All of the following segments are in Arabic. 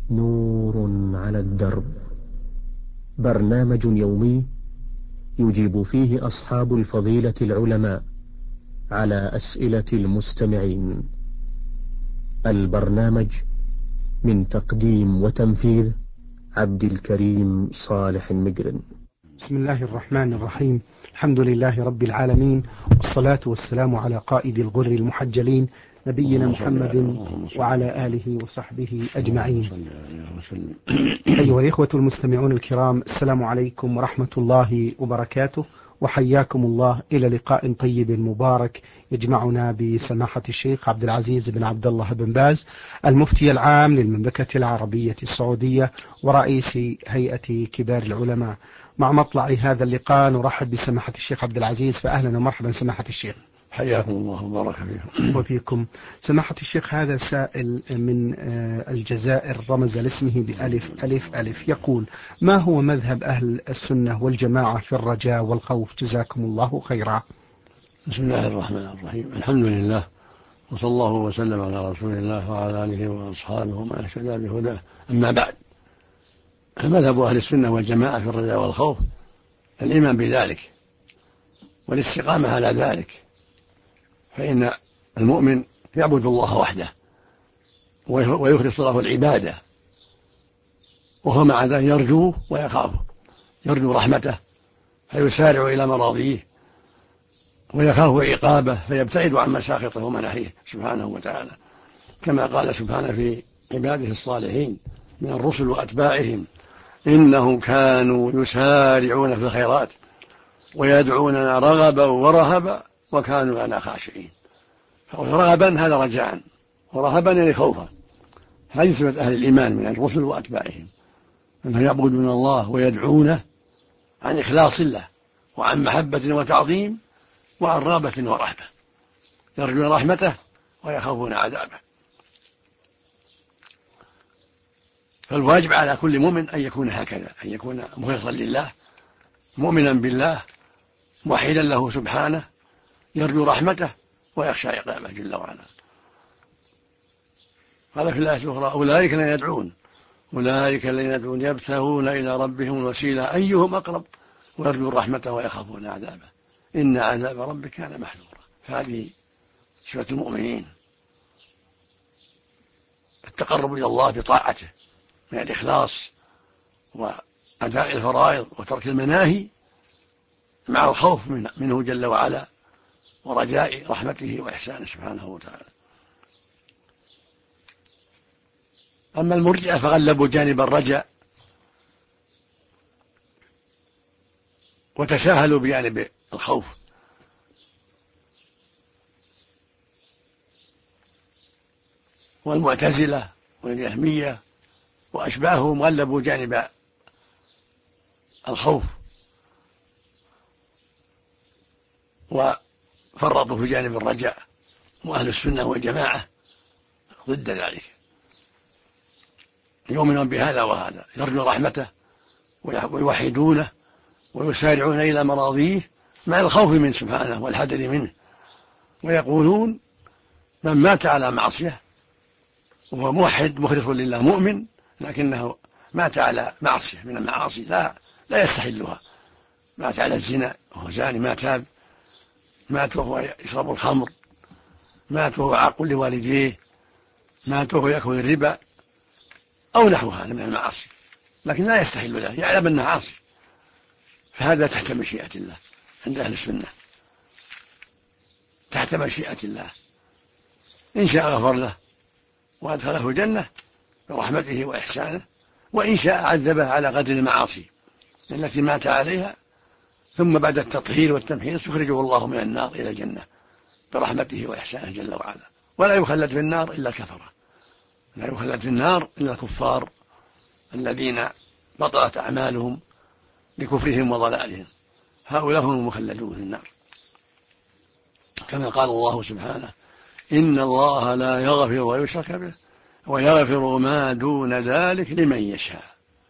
نور على الدرب، برنامج يومي يجيب فيه أصحاب الفضيلة العلماء على أسئلة المستمعين. البرنامج من تقديم وتنفيذ عبد الكريم صالح المقرن. بسم الله الرحمن الرحيم. الحمد لله رب العالمين، والصلاة والسلام على قائد الغر المحجلين نبينا محمد وعلى آله وصحبه أجمعين. أيها الإخوة المستمعون الكرام، السلام عليكم ورحمة الله وبركاته، وحياكم الله إلى لقاء طيب مبارك يجمعنا بسماحة الشيخ عبد العزيز بن عبد الله بن باز، المفتي العام للمملكة العربية السعودية ورئيس هيئة كبار العلماء. مع مطلع هذا اللقاء نرحب بسماحة الشيخ عبد العزيز، فأهلا ومرحبا سماحة الشيخ. حياكم الله وبارك فيكم. وفيكم. سماحة الشيخ، هذا سائل من الجزائر رمز لاسمه بألف ألف ألف، يقول: ما هو مذهب أهل السنة والجماعة في الرجاء والخوف؟ جزاكم الله خيرا. بسم الله الرحمن الرحيم، الحمد لله، وصلى الله وسلم على رسول الله وعلى آله وأصحابه ومن اهتدى بهداه. أما بعد، فمذهب أهل السنة والجماعة في الرجاء والخوف الإيمان بذلك والاستقامة على ذلك، فإن المؤمن يعبد الله وحده ويخلص له العبادة، وهو مع ذلك يرجوه ويخافه، يرجو رحمته فيسارع إلى مراضيه، ويخاف عقابه فيبتعد عن مساخطه ومناهيه سبحانه وتعالى، كما قال سبحانه في عباده الصالحين من الرسل وأتباعهم: إنهم كانوا يسارعون في الخيرات ويدعوننا رغبا ورهبا وكانوا لنا خاشعين. رغبا هذا رجاء، ورهبا يعني خوفا. هذه صفة أهل الإيمان من الرسل وأتباعهم، أنهم يعبدون الله ويدعونه عن إخلاص الله وعن محبة وتعظيم وعن رغبة ورهبة، يرجون رحمته ويخافون عذابه. فالواجب على كل مؤمن أن يكون هكذا، أن يكون مخلصا لله، مؤمنا بالله، موحدا له سبحانه، يرجو رحمته ويخشى عقابه جل وعلا. قال في الآية الأخرى: أولئك الذين يدعون يبتغون إلى ربهم الوسيلة أيهم أقرب ويرجون رحمته ويخافون عذابه إن عذاب ربك كان محذورا. فهذه صفة المؤمنين، التقرب إلى الله بطاعته من الإخلاص وأداء الفرائض وترك المناهي، مع الخوف منه جل وعلا ورجاء رحمته وإحسانه سبحانه وتعالى. أما المرجئة فغلبوا جانب الرجاء وتساهلوا بجانب الخوف، والمعتزلة والجهمية وأشباههم غلبوا جانب الخوف وفرطوا في جانب الرجاء، وأهل السنة والجماعة ضد ذلك، يؤمنون بهذا وهذا، يرجون رحمته ويوحدونه ويسارعون إلى مراضيه مع الخوف منه سبحانه والحذر منه، ويقولون: من مات على معصية وهو موحد مخلص لله مؤمن لكنه مات على معصية من المعاصي لا يستحلها، مات على الزنا وهو زاني ما تاب، مات وهو يشرب الخمر، مات وهو عاق لوالديه، مات وهو يأكل الربا أو نحوها من المعاصي، لكن لا يستحل له، يعلم أنه عاصي، فهذا تحت مشيئة الله عند أهل السنة، تحت مشيئة الله، إن شاء غفر له وأدخله الجنة برحمته وإحسانه، وإن شاء عذبه على قدر المعاصي التي مات عليها، ثم بعد التطهير والتمحيص يخرجه الله من النار إلى الجنة برحمته وإحسانه جل وعلا. ولا يخلد في النار إلا الكفرة، لا يخلد في النار إلا الكفار الذين بطلت أعمالهم لكفرهم وضلالهم، هؤلاء هم المخلدون في النار، كما قال الله سبحانه: إن الله لا يغفر ويشرك به ويغفر ما دون ذلك لمن يشاء.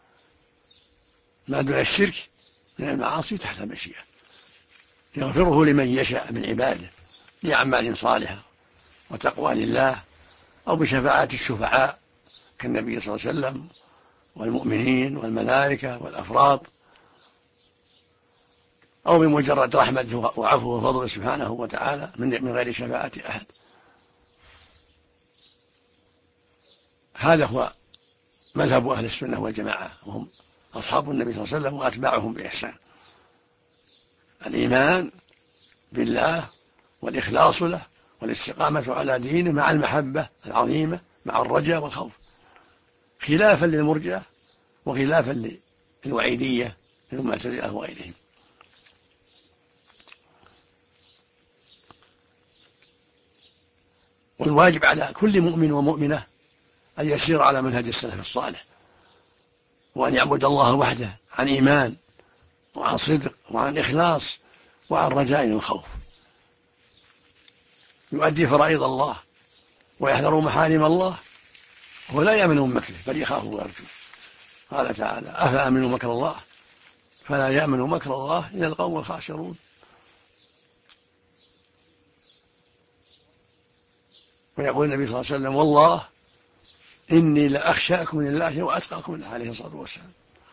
ما دون الشرك من المعاصي تحت المشيئة، يغفره لمن يشاء من عباده بأعمال صالحة وتقوى لله، أو بشفاعة الشفعاء كالنبي صلى الله عليه وسلم والمؤمنين والملائكة والأفراد، أو بمجرد رحمته وعفوه وفضله سبحانه وتعالى من غير شفاعة أحد. هذا هو مذهب أهل السنة والجماعة، وهم أصحاب النبي صلى الله عليه وسلم وأتباعهم بإحسان: الإيمان بالله والإخلاص له والاستقامة على دينه مع المحبة العظيمة مع الرجاء والخوف، خلافا للمرجئة وخلافا للوعيدية للمعتزلة وغيرهم. والواجب على كل مؤمن ومؤمنة أن يسير على منهج السلف الصالح، وأن يعبد الله وحده عن إيمان وعن صدق وعن إخلاص وعن رجاء وخوف، يؤدي فرائض الله ويحذر محارم الله، ولا يأمن من مكره بل يخاف ويرجو. قال تعالى: أفأمنوا مكر الله فلا يأمن مكر الله إلا القوم الخاسرون. ويقول النبي صلى الله عليه وسلم: والله إني لأخشاكم لله وأتقاكم له، عليه الصلاة والسلام.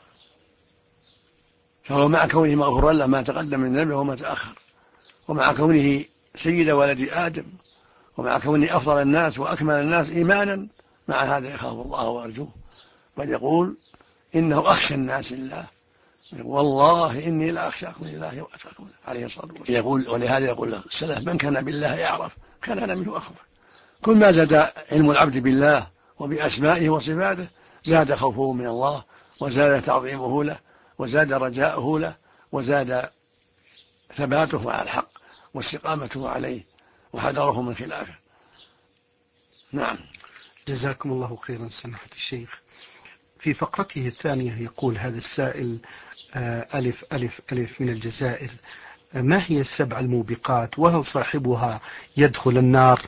فهو مع كونه مغفورا له ما تقدم من ذنبه وما تأخر، ومع كونه سيد ولد آدم، ومع كونه أفضل الناس وأكمل الناس إيمانا، مع هذا يخاف الله ويرجوه، بل يقول إنه أخشى الناس لله، والله إني لأخشاكم لله وأتقاكم له، عليه الصلاة والسلام. يقول: ولهذا يقول السلف: من كان بالله يعرف كان منه أخوف. كل ما زاد علم العبد بالله وبأسمائه وصفاته زاد خوفه من الله، وزاد تعظيمه له، وزاد رجاؤه له، وزاد ثباته على الحق واستقامته عليه وحذره من خلافه. نعم. جزاكم الله خيرا سماحة الشيخ. في فقرته الثانية يقول هذا السائل: ألف ألف ألف من الجزائر: ما هي السبع الموبقات، وهل صاحبها يدخل النار؟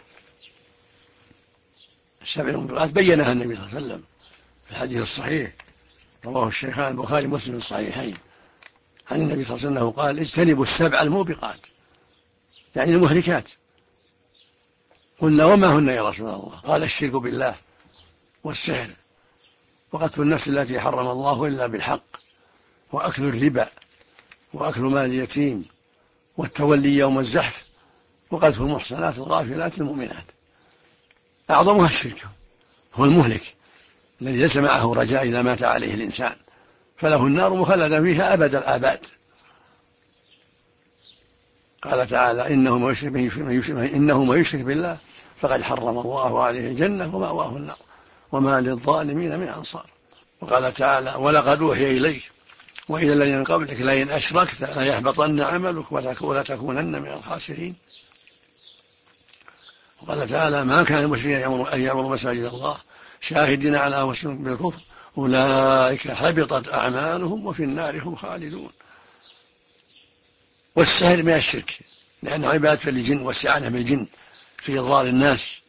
السبع الموبقات بينها النبي صلى الله عليه وسلم في الحديث الصحيح رواه الشيخان البخاري ومسلم في الصحيحين عن النبي صلى الله عليه وسلم قال: اجتنبوا السبع الموبقات، يعني المهلكات. قلنا: وما هن يا رسول الله؟ قال: الشرك بالله، والسحر، وقتل النفس التي حرم الله إلا بالحق، وأكل الربا، وأكل مال اليتيم، والتولي يوم الزحف، وقذف المحصنات الغافلات المؤمنات. أعظمها الشرك، هو المهلك الذي ليس معه رجاء إذا مات عليه الإنسان، فله النار مخلدا فيها أبد الآباد. قال تعالى: إنه من يشرك بالله فقد حرم الله عليه الجنة ومأواه النار وما للظالمين من أنصار. وقال تعالى: ولقد أوحي إليك وإلى الذين من قبلك لئن أشركت ليحبطن عملك ولتكونن من الخاسرين. وقال تعالى: ما كان المشركين أن يعمروا مساجد الله شاهدين على أنفسهم بالكفر أولئك حبطت أعمالهم وفي النار هم خالدون. والسحر من الشرك لأنه عبادة للجن واستعانة بالجن في إضلال الناس،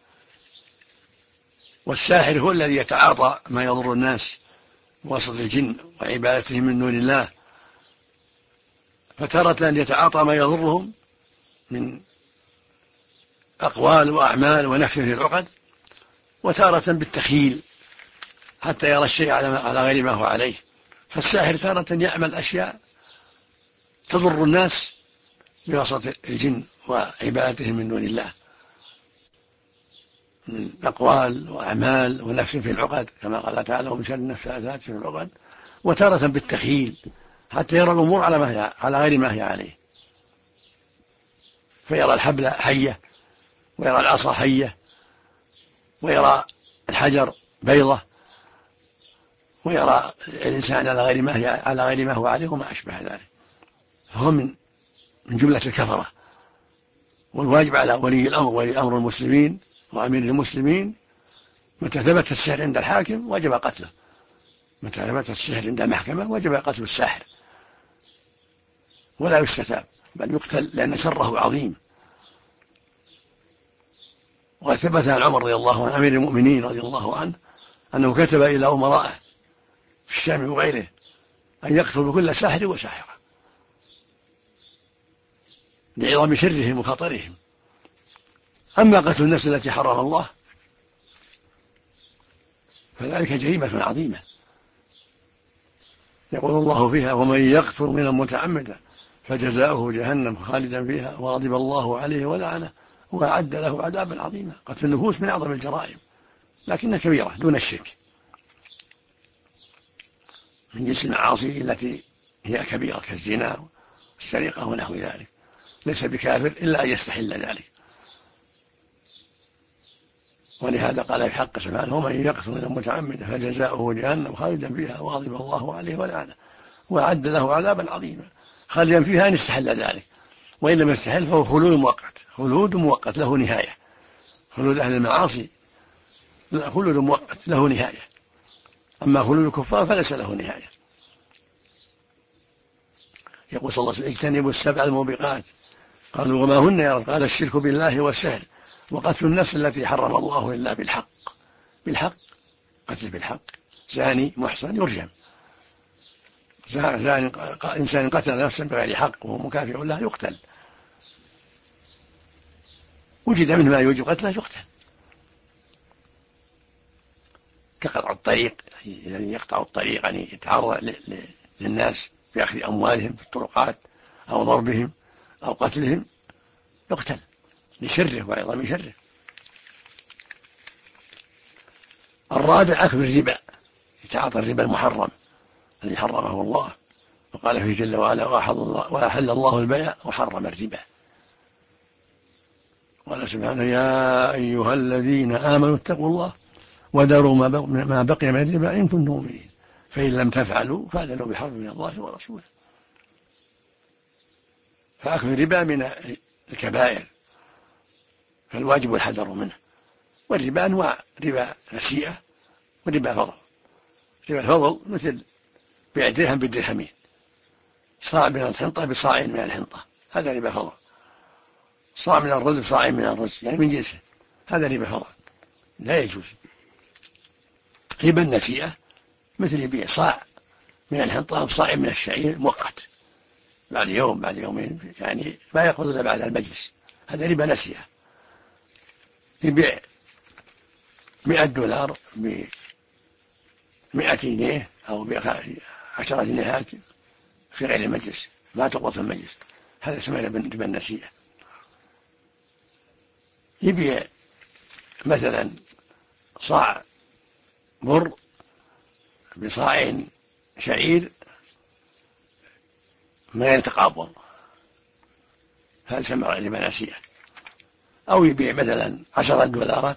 والساحر هو الذي يتعاطى ما يضر الناس بواسطة الجن وعبادتهم من دون الله، فتارة يتعاطى ما يضرهم من أقوال وأعمال ونفس في العقد، وتارة بالتخيل حتى يرى الشيء على غير ما هو عليه. فالساحر تارة يعمل أشياء تضر الناس بواسطة الجن وعبادتهم من دون الله من أقوال وأعمال ونفس في العقد، كما قال تعالى: ومن شر النفاثات في العقد. وتارة بالتخيل حتى يرى الأمور على غير ما هي عليه، فيرى الحبل حية، ويرى العصا حية، ويرى الحجر بيضة، ويرى الإنسان على غير ما هو عليه وما أشبه ذلك. فهو من جملة الكفرة. والواجب على ولي أمر المسلمين وأمير المسلمين متى ثبت السحر عند الحاكم وجب قتله، متى ثبت السحر عند المحكمة وجب قتل الساحر ولا يستتاب بل يقتل، لأن شره عظيم. وقد ثبت عن عمر رضي الله عنه أمير المؤمنين رضي الله عنه أنه كتب إلى أمرائه في الشام وغيره أن يقتلوا كل ساحر وساحرة لعظم شرهم وخطرهم. أما قتل النفس التي حرم الله فذلك جريمة عظيمة. يقول الله فيها: ومن يقتل منا متعمدا فجزاؤه جهنم خالدا فيها وغضب الله عليه ولعنه وأعد له عذابا عظيما. قتل النفوس من أعظم الجرائم، لكنها كبيرة دون الشرك، من جنس المعاصي التي هي كبيرة كالزنا والسرقة ونحو ذلك. ليس بكافر إلا أن يستحل ذلك. ولهذا قال في حق سبحانه: ومن يقتل منا متعمدا فجزاؤه جهنم خالدا فيها وغضب الله عليه ولعنه وأعد له عذابا عظيما. خالدا فيها أن يستحل ذلك، وإن لم يستحل فهو خلود مؤقت، خلود مؤقت له نهاية. خلود أهل المعاصي خلود مؤقت له نهاية، أما خلود الكفار فليس له نهاية. يقول صلى الله عليه وسلم: اجتنبوا السبع الموبقات. قالوا: وما هن يا رب؟ قال: الشرك بالله والسحر وقتل النفس التي حرم الله إلا بالحق. بالحق، قتل بالحق. زاني محصن يرجم. إنسان قتل نفسا بغير حق وهو مكافئ له يقتل. وجد منه ما يوجب قتله يقتل. كقطع الطريق، يعني يقطع الطريق، يعني يتعرض للناس بأخذ أموالهم في الطرقات أو ضربهم أو قتلهم، يقتل لشره وعظم شره. الرابع أكل الربا، يتعاطى الربا المحرم الذي حرمه الله، وقال فيه جل وعلا: وأحل الله البيع وحرم الربا. قال سبحانه: يا أيها الذين آمنوا اتقوا الله وذروا ما بقي من الربا إن كنتم مؤمنين فإن لم تفعلوا فأذنوا بحرب من الله ورسوله. فأكل الربا من الكبائر، فالواجب الحذر منه. والربا أنواع: ربا نسيئة وربا فضل. ربا الفضل مثل بيع درهم بالدرهمين، صاع من الحنطة بصاع من الحنطة، هذا ربا فضل. صاع من الرز بصاع من الرز، يعني من جنسه، هذا ربا فضل لا يجوز. ربا النسيئة مثل يبيع صاع من الحنطة بصاع من الشعير مؤقت، بعد يوم بعد يومين، يعني ما يأخذ إلا بعد المجلس، هذا ربا نسيئة. يبيع $100 ب100 جنيه أو ب10 جنيهات في غير المجلس، ما تقوى في المجلس، هذا اسمه ربا النسيئة. يبيع مثلا صاع بر بصاع شعير من غير تقابض، هذا اسمه ربا نسيئة. أو يبيع مثلا $10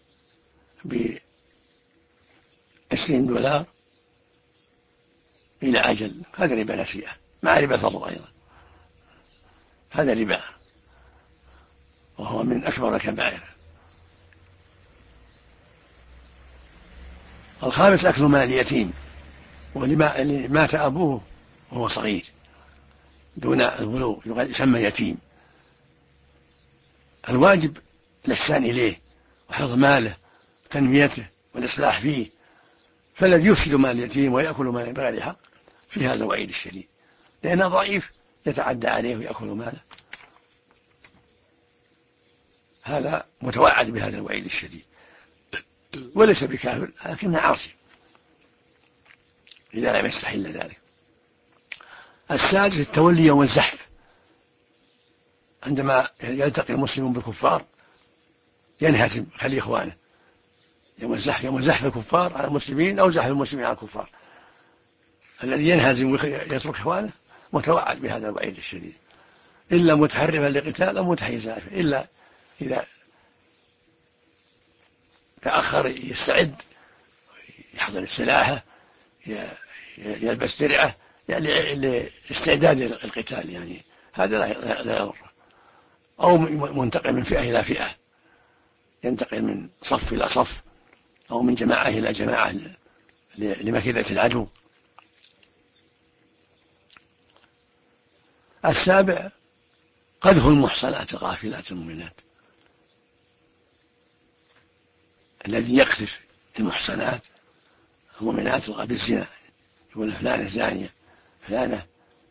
ب$20 إلى أجل، هذا ربا نسيئة مع ربا الفضل أيضا، هذا ربا وهو من أكبر الكبائر. الخامس أكل مال اليتيم، واللي مات أبوه وهو صغير دون البلوغ يسمى يتيم. الواجب الإحسان إليه وحفظ ماله وتنميته والإصلاح فيه، فالذي يفسد مال اليتيم ويأكل ماله بغير حق في هذا الوعيد الشديد، لأنه ضعيف يتعدى عليه ويأكل ماله، هذا متوعد بهذا الوعيد الشديد، وليس بكافر لكنه عاصي إذا لم يستحل ذلك. السادس التولي يوم الزحف، عندما يلتقي المسلمون بالكفار ينهزم خلي إخوانه. يوم الزحف، يوم زحف الكفار على المسلمين أو زحف المسلمين على الكفار، الذي ينهزم ويترك إخوانه متوعد بهذا الوعيد الشديد، إلا متحرفا لقتال أو متحيزا، إلا إذا تأخر يستعد، يحضر سلاحه، يلبس درعه، يعني لاستعداد القتال، يعني هذا لا يضره. أو منتقل من فئة إلى فئة، ينتقل من صف إلى صف أو من جماعة إلى جماعة لمكيدة العدو. السابع قذف المحصنات الغافلات المؤمنات، الذي يقذف المحصنات المؤمنات بالزنا، يقول فلانة زانية، فلانة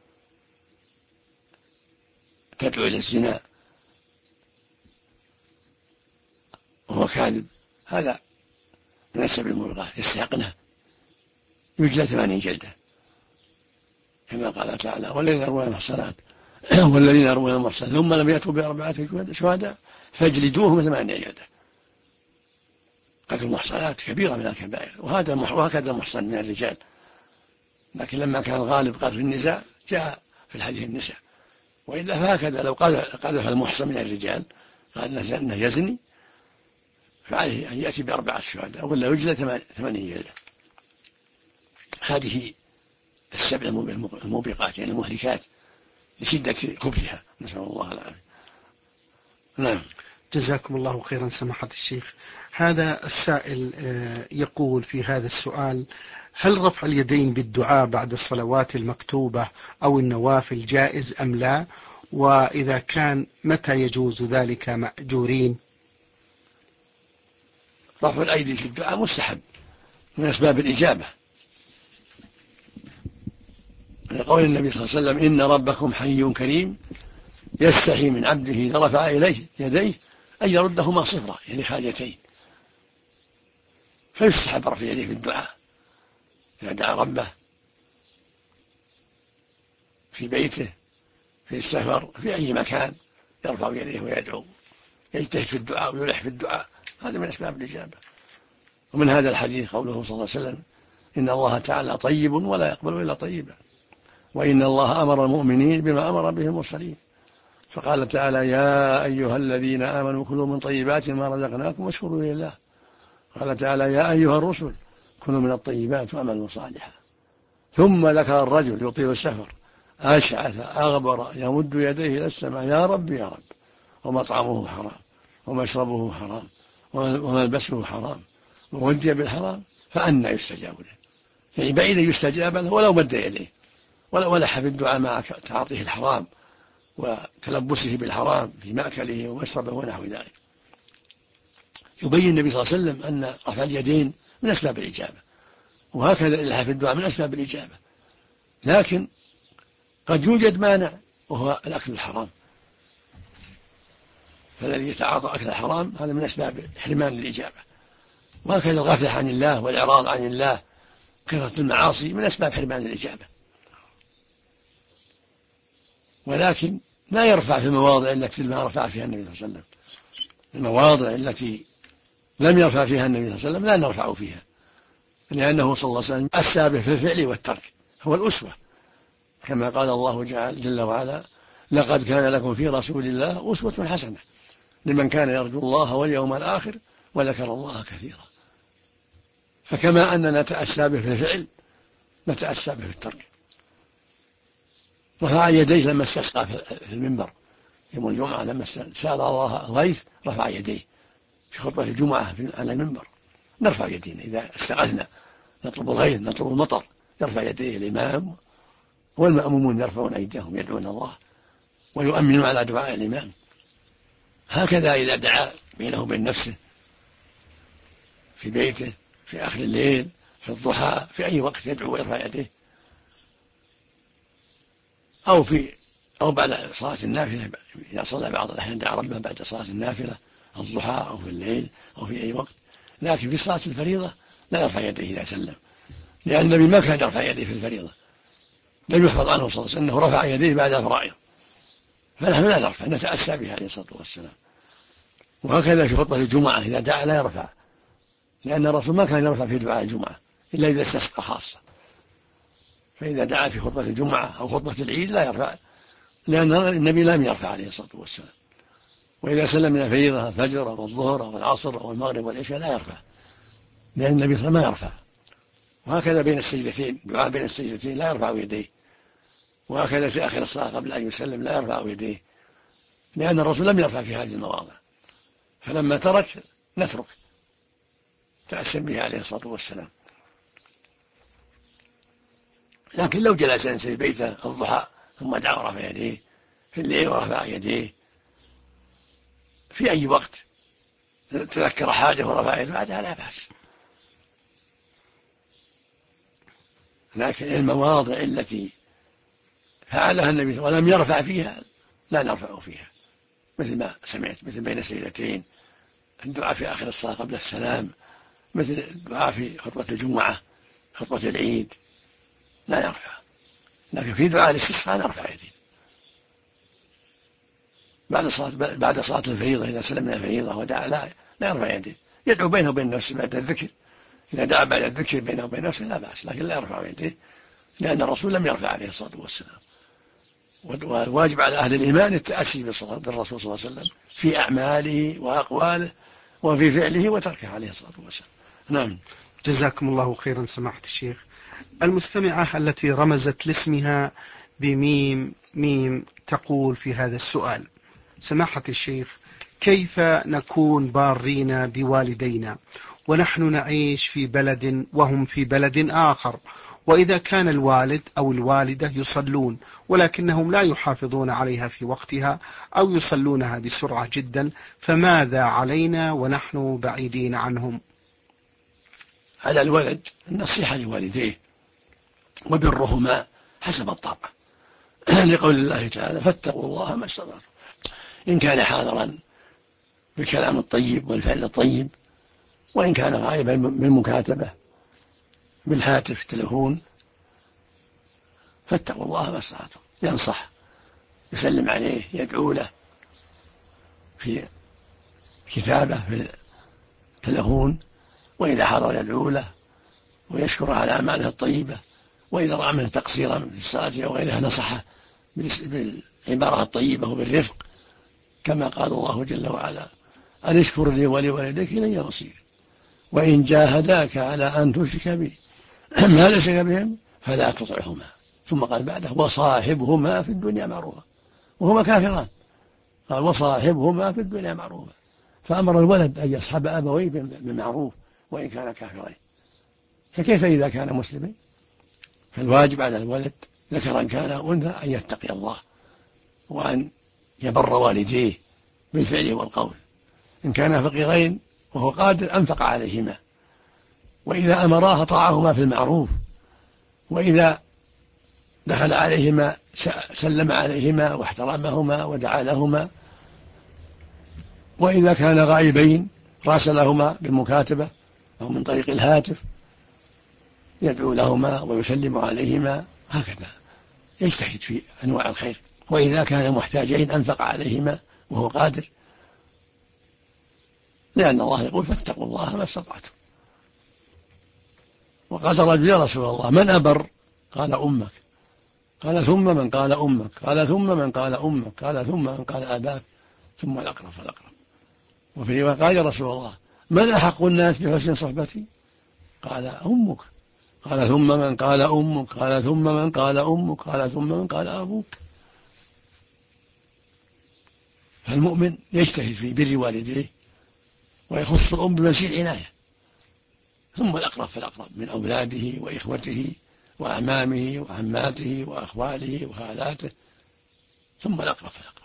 تدعو إلى الزنا وهو كاذب، هذا من السبع الموبقات يستحقنها يجلد 80 جلدة كما قال تعالى والذين يرمون المحصنات والذين يرمون المحصنات ثم لم يأتوا بأربعة شهداء فاجلدوهم 8 جلدة. قتل المحصنات كبيرة من الكبائر، وهكذا المحصن من الرجال، لكن لما كان الغالب قذف النساء جاء في الحديث النساء، وإلا فهكذا لو قذف المحصن من الرجال قال أنه يزني فعليه أن يأتي ب4 شهداء ولا يجلد 80 جلدة. هذه السبع الموبقات يعني المهلكات لشدة خبثها، نسأل الله العافية. نعم. جزاكم الله خيرا سماحة الشيخ. هذا السائل يقول في هذا السؤال: هل رفع اليدين بالدعاء بعد الصلوات المكتوبة أو النوافل جائز أم لا؟ وإذا كان متى يجوز ذلك مأجورين؟ رفع الأيدي في الدعاء مستحب من أسباب الإجابة، لقول النبي صلى الله عليه وسلم إن ربكم حي كريم يستحي من عبده إذا رفع إليه يديه أن يردهما صفرا يعني خاليتين، فيستحب رفع يديه في الدعاء إذا دعا ربه في بيته في السفر في أي مكان يرفع يديه ويدعو، يجتهد في الدعاء ويلح في الدعاء، هذا من أسباب الإجابة. ومن هذا الحديث قوله صلى الله عليه وسلم إن الله تعالى طيب ولا يقبل إلا طيبا، وإن الله أمر المؤمنين بما أمر به المرسلين، فقال تعالى يا أيها الذين آمنوا كلوا من طيبات ما رزقناكم واشكروا لله. قال تعالى يا أيها الرسل كلوا من الطيبات واعملوا صالحا. ثم ذكر الرجل يطيل السفر أشعث أغبر يمد يديه إلى السماء يا رب يا رب، ومطعمه حرام ومشربه حرام وملبسه حرام وغذي بالحرام فأنى يستجاب له، يعني بعيد يستجاب له ولو مد يديه ولو لح في الدعاء مع تعاطيه الحرام وتلبسه بالحرام في مأكله ومشربه ونحو ذلك. يبين النبي صلى الله عليه وسلم أن رفع اليدين من أسباب الإجابة، وهكذا اللح في الدعاء من أسباب الإجابة، لكن قد يوجد مانع وهو الأكل الحرام، فالذي يتعاطى أكل الحرام هذا من أسباب حرمان الإجابة، وهكذا الغفلة عن الله والإعراض عن الله كثرة المعاصي من أسباب حرمان الإجابة. ولكن لا يرفع في المواضع التي ما رفع فيها النبي صلى الله عليه وسلم، المواضع التي لم يرفع فيها النبي صلى الله عليه وسلم لا نرفع فيها، لأنه صلى الله عليه وسلم السابق في الفعل والترك هو الأسوة، كما قال الله جل وعلا لقد كان لكم في رسول الله أسوة حسنة لمن كان يرجو الله واليوم الآخر وذكر الله كثيرا. فكما أننا نتأسى به في الفعل نتأسى به في الترك. رفع يديه لما استسقى في المنبر يوم الجمعة، لما سأل الله غيث رفع يديه في خطبة الجمعة على المنبر. نرفع يدينا إذا استغثنا نطلب الغيث نطلب المطر، يرفع يديه الإمام والمأمومون يرفعون أيديهم يدعون الله ويؤمنون على دعاء الإمام. هكذا إذا دعا بينه وبين نفسه في بيته في آخر الليل في الضحى في أي وقت يدعو ويرفع يديه، أو بعد صلاة النافلة إذا صلى بعض الأحيان دعا ربه بعد صلاة النافلة الضحى أو في الليل أو في أي وقت، لكن في صلاة الفريضة لا يرفع يديه إذا سلم، لأن النبي ما كان يرفع يديه في الفريضة، لم يحفظ عنه صلى الله عليه وسلم أنه رفع يديه بعد الفرائض، فنحن لا نرفع نتأسى به عليه الصلاة والسلام. وهكذا في خطبة الجمعة إذا دعا لا يرفع، لأن الرسول ما كان يرفع في دعاء الجمعة إلا إذا استسقى خاصة، فإذا دعا في خطبة الجمعة أو خطبة العيد لا يرفع، لأن النبي لم يرفع عليه الصلاة والسلام. وإذا سلم من الفريضة الفجر والظهر والعصر والمغرب والعشاء لا يرفع، لأن النبي صلى الله عليه وسلم ما يرفع. وهكذا بين السجدتين دعاء بين السجدتين لا يرفع يديه، وهكذا في آخر الصلاة قبل أن يسلم لا يرفع يديه، لأن الرسول لم يرفع في هذه المواضع، فلما ترك نترك تأسم به عليه الصلاة والسلام. لكن لو جلس في بيته الضحى ثم دعا ورفع يديه في الليل ورفع يديه في أي وقت تذكر حاجة ورفع يديه بعدها لا بأس. لكن المواضع التي فعلها النبي ولم يرفع فيها لا نرفع فيها، مثل ما سمعت مثل بين السجدتين الدعاء في آخر الصلاة قبل السلام مثل الدعاء في خطبة الجمعة، خطبة العيد لا يرفع، لكن في دعاء الاستسقاء نرفع يدينا بعد صلاة الفريضة. إذا سلمنا الفريضة ودعا لا يرفع يديه، يدعو بينه وبين نفسه بعد الذكر. إذا دعا بعد الذكر بينه وبين نفسه لا بأس، لكن لا يرفع يديه، لأن الرسول لم يرفع عليه الصلاة والسلام. والواجب على أهل الإيمان التأسي بالرسول صلى الله عليه وسلم في أعماله وأقواله وفي فعله وتركه عليه الصلاة والسلام. نعم. جزاكم الله خيرا سماحة الشيخ. المستمعة التي رمزت لاسمها بميم ميم تقول في هذا السؤال: سماحة الشيخ، كيف نكون بارين بوالدينا ونحن نعيش في بلد وهم في بلد آخر، وإذا كان الوالد أو الوالدة يصلون ولكنهم لا يحافظون عليها في وقتها أو يصلونها بسرعة جدا، فماذا علينا ونحن بعيدين عنهم؟ على الولد النصيحة لوالديه وبرهما حسب الطاقة لقول الله تعالى: فاتقوا الله ما استطعتم. إن كان حاضرا بالكلام الطيب والفعل الطيب، وإن كان غائبا بالمكاتبة بالهاتف التلفون، فاتقوا الله ما استطعتم. ينصح، يسلم عليه، يدعو له في كتابة في التلفون، وإذا حضر يدعو له ويشكره على أعماله الطيبة، وإذا رأى منه تقصيرا في الصلاة أو غيرها نصحه بالعبارة الطيبة وبالرفق، كما قال الله جل وعلا: أن اشكر لي ولوالديك إلي المصير، وإن جاهداك على أن تشرك بي ما ليس بهم فلا تطعهما. ثم قال بعده: وصاحبهما في الدنيا معروفا. وهما كافران، قال: وصاحبهما في الدنيا معروفا. فأمر الولد أن يصحب أبويه بالمعروف وإن كان كافرين، فكيف إذا كان مسلمين؟ فالواجب على الولد ذكرا كان أنثى أن يتقي الله وأن يبر والديه بالفعل والقول. إن كان فقيرين وهو قادر أنفق عليهما، وإذا أمراه طاعهما في المعروف، وإذا دخل عليهما سلم عليهما واحترمهما ودعا لهما، وإذا كان غائبين راسلهما بالمكاتبة أو من طريق الهاتف يدعو لهما ويسلم عليهما، هكذا يجتهد في أنواع الخير. وإذا كان محتاجين أنفق عليهما وهو قادر، لأن الله يقول: فاتقوا الله ما استطعتم. وقال رجل: يا رسول الله من أبر؟ قال: أمك. قال: ثم من؟ قال: أمك. قال: ثم من؟ قال: أمك. قال: ثم من؟ قال: أباك. ثم الأقرب فالأقرب. وفي رواية: قال: يا رسول الله من أحق الناس بحسن صحبتي؟ قال: أمك. قال: ثم من؟ قال: أمك. قال: ثم من؟ قال: أمك. قال: ثم من؟ قال: أبوك. فالمؤمن يجتهد في بر والديه ويخص الأم بمزيد عناية، ثم الأقرب فالأقرب من أولاده وإخوته وأعمامه وعماته وأخواله وخالاته، ثم الأقرب فالأقرب.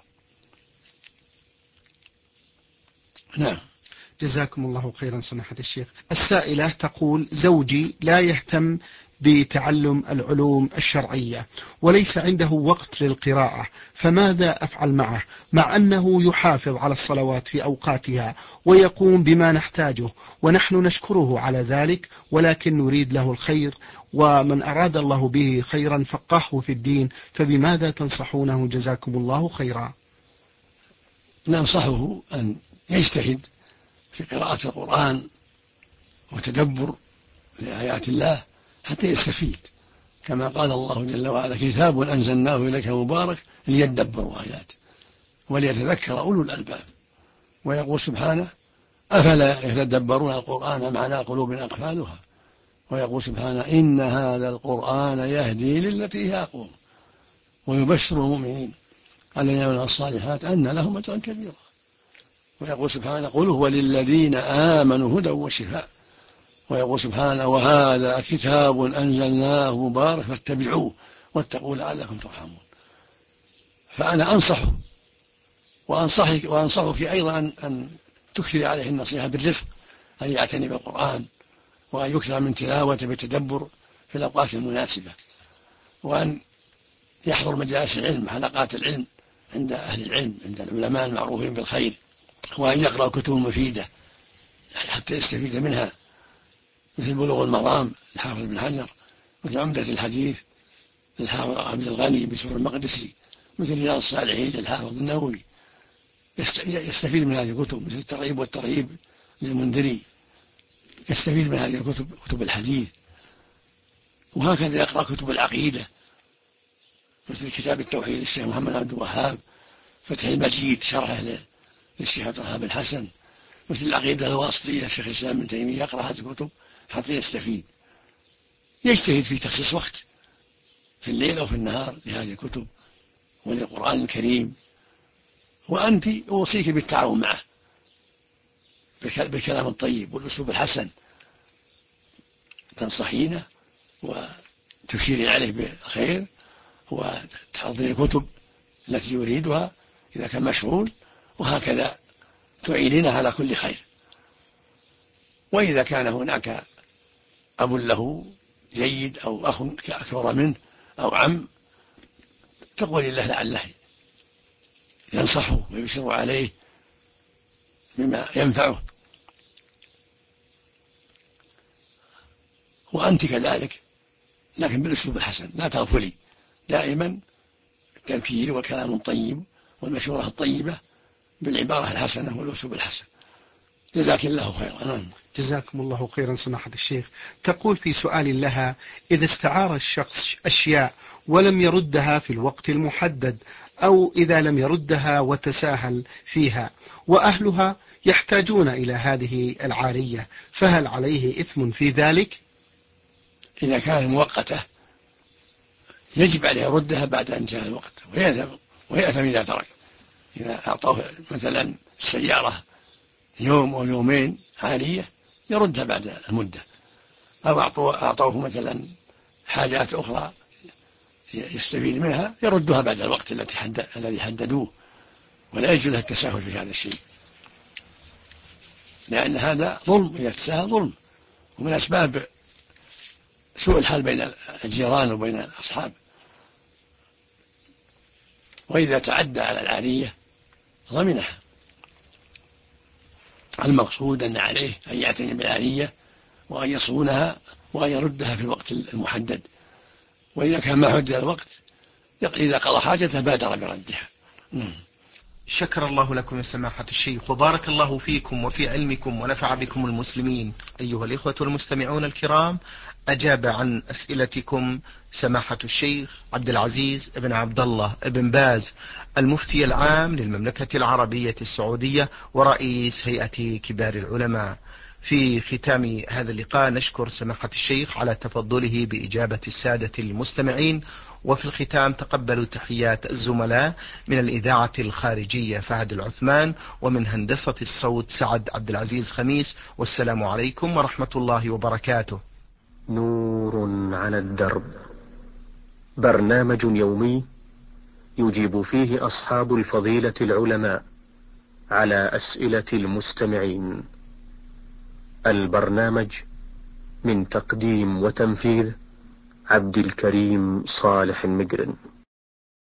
نعم. جزاكم الله خيرا سماحة الشيخ. السائلة تقول: زوجي لا يهتم بتعلم العلوم الشرعية وليس عنده وقت للقراءة، فماذا أفعل معه مع أنه يحافظ على الصلوات في أوقاتها ويقوم بما نحتاجه ونحن نشكره على ذلك، ولكن نريد له الخير، ومن أراد الله به خيرا فقهه في الدين، فبماذا تنصحونه جزاكم الله خيرا؟ ننصحه أن يجتهد في قراءة القرآن وتدبر لآيات الله حتى يستفيد، كما قال الله جل وعلا: كتاب أنزلناه إليك مبارك ليدبروا آياته وليتذكر أولو الألباب. ويقول سبحانه: أفلا يتدبرون القرآن مع قلوب أقفالها. ويقول سبحانه: إن هذا القرآن يهدي للتي هي أقوم. ويبشر المؤمنين الذين يعملون الصالحات أن لهم أجرا كبيرا. ويقول سبحانه: قل هو للذين آمنوا هدى وشفاء. ويقول سبحانه: وهذا كتاب أنزلناه مبارك فاتبعوه واتقوا لعلكم ترحمون. فأنا أنصحه وأنصحك أيضا أن تكثر عليه النصيحة بالرفق، أن يعتني بالقرآن وأن يكثر من تلاوته بالتدبر في الأوقات المناسبة، وأن يحضر مجالس العلم حلقات العلم عند أهل العلم عند العلماء المعروفين بالخير، وأن يقرأ كتب مفيدة حتى يستفيد منها مثل بلوغ المرام للحافظ بن حجر، مثل عمدة الحديث للحافظ عبد الغني بن سور المقدسي، مثل رياض الصالحين للحافظ النووي. يستفيد من هذه الكتب، مثل الترغيب والترهيب للمنذري، يستفيد من هذه الكتب، كتب الحديث. وهكذا يقرأ كتب العقيدة، مثل كتاب التوحيد للشيخ محمد عبد الوهاب، فتح المجيد شرحه للشيخ عبد الوهاب الحسن، مثل العقيدة الواسطية الشيخ الإسلام ابن تيمية. يقرأ هذه الكتب حتى يستفيد. يجتهد في تخصيص وقت في الليل أو في النهار لهذه الكتب وللقرآن الكريم. وأنت أوصيك بالتعاون معه بالكلام الطيب والأسلوب الحسن، تنصحينه وتشيرين عليه بالخير وتحضرين الكتب التي يريدها إذا كان مشغول، وهكذا تعينينه على كل خير. وإذا كان هناك أب له جيد أو أخ أكبر منه أو عم، تقول الله لعله ينصحه ويبشر عليه بما ينفعه. وأنت كذلك، لكن بالأسلوب الحسن، لا تغفلي، دائما التذكير والكلام الطيب والمشورة الطيبة بالعبارة الحسنة والأسلوب الحسن. جزاك الله خيرا. جزاكم الله خيرا سماحة الشيخ. تقول في سؤال لها: إذا استعار الشخص أشياء ولم يردها في الوقت المحدد، أو إذا لم يردها وتساهل فيها، وأهلها يحتاجون إلى هذه العارية، فهل عليه إثم في ذلك؟ إذا كان مؤقتة يجب عليه يردها بعد انتهاء الوقت، ويأثم إذا ترك. إذا أعطوه مثلا السيارة يوم أو يومين عارية يردها بعد المدة، أو أعطوه مثلا حاجات أخرى يستفيد منها يردها بعد الوقت الذي حددوه. ولا يجوز له التساهل في هذا الشيء، لأن هذا ظلم. إذا تساهل ظلم، ومن أسباب سوء الحال بين الجيران وبين الأصحاب. وإذا تعدى على العارية ضمنها. المقصود أن عليه أن يعتني بالعارية وأن يصونها وأن يردها في الوقت المحدد. وإذا كان ما حدد الوقت، إذا قضى حاجته بادر بردها. شكر الله لكم يا سماحة الشيخ، وبارك الله فيكم وفي علمكم ونفع بكم المسلمين. أيها الإخوة المستمعون الكرام، أجاب عن أسئلتكم سماحة الشيخ عبد العزيز بن عبد الله بن باز، المفتي العام للمملكة العربية السعودية ورئيس هيئة كبار العلماء. في ختام هذا اللقاء نشكر سماحة الشيخ على تفضله بإجابة السادة المستمعين. وفي الختام تقبلوا تحيات الزملاء من الإذاعة الخارجية فهد العثمان، ومن هندسة الصوت سعد عبد العزيز خميس، والسلام عليكم ورحمة الله وبركاته. نور على الدرب، برنامج يومي يجيب فيه أصحاب الفضيلة العلماء على أسئلة المستمعين. البرنامج من تقديم وتنفيذ عبد الكريم صالح المقرن.